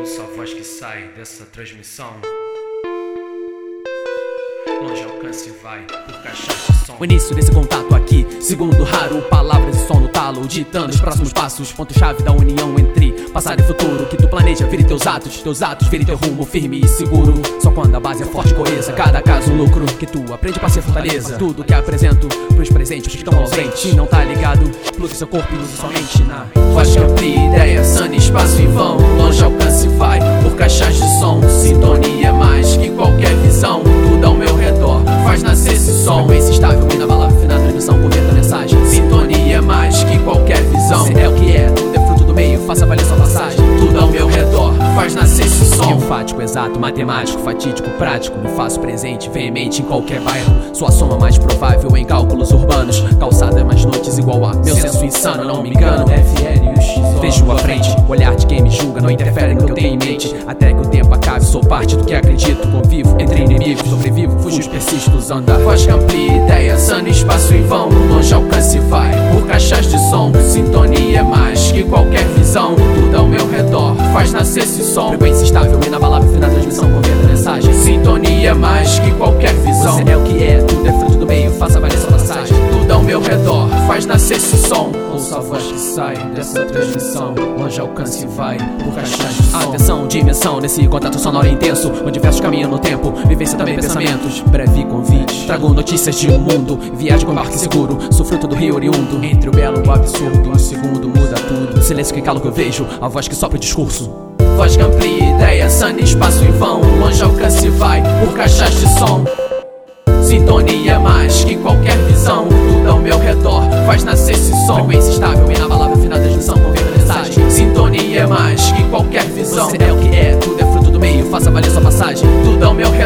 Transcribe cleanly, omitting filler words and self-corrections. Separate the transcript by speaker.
Speaker 1: Ouça a voz que sai dessa transmissão. Longe alcance e vai por caixas de som.
Speaker 2: O início desse contato aqui, segundo raro, palavras e som no talo, ditando os próximos passos, ponto-chave da união entre passado e futuro. Que tu planeja, vire teus atos virem teu rumo firme e seguro. Só quando a base é forte e coesa, cada caso um lucro. Que tu aprende pra ser fortaleza. Tudo que apresento pros presentes que estão ausentes. Não tá ligado, plugue seu corpo e use sua mente na voz que amplia ideia, sana espaço em vão. Longe alcance e vai por caixas de som. Sintonia é mais que qualquer visão. Tudo ao meu redor faz nascer esse som. Frequência estável, inabalável, fina transmissão, converta a mensagem. Sintonia é mais que qualquer visão. Se é o que é, tudo é fruto do meio, faça valer sua passagem. Tudo ao meu redor faz nascer esse som. Enfático, exato, matemático, fatídico, prático. Me faço presente, veemente em qualquer bairro. Sua soma mais provável em cálculos urbanos. Calçada mais noites igual a meu senso insano, não me engano. Vejo à frente, o olhar de quem me julga não interfere no que eu tenho em mente. Até que o tempo acabe, sou parte do que acredito. Convivo entre inimigos, sobrevivo, fujo, persisto usando a voz que amplia ideia, sana espaço em vão. Longe alcance e vai por caixas de som. Sintonia é mais que qualquer visão. Tudo ao meu redor faz nascer esse som. Frequência estável, inabalável, fina transmissão, converta a mensagem. Sintonia é mais que qualquer visão. Você é o que é, tudo é fruto do meio, faça valer sua passagem. Tudo ao meu redor faz nascer esse som. Ouça a voz que sai dessa transmissão. Longe alcance e vai por caixas de som. Atenção, dimensão, nesse contato sonoro intenso, onde versos caminham no tempo, vivência também pensamentos. Breve convite, trago notícias de um mundo. Viagem com barco seguro, sou fruto do rio oriundo. Entre o belo e o absurdo, um segundo muda tudo. O silêncio que cala o que eu vejo, a voz que sopra o discurso. Voz que amplia ideia, sana espaço em vão. Longe alcance e vai por caixas de som. Sintonia é mais que qualquer visão. Tudo ao meu redor faz nascer esse som. Frequência estável, inabalável, fina transmissão, converta a mensagem. Sintonia é mais que qualquer visão. Você é o que é, tudo é fruto do meio, faça valer sua passagem. Tudo ao meu redor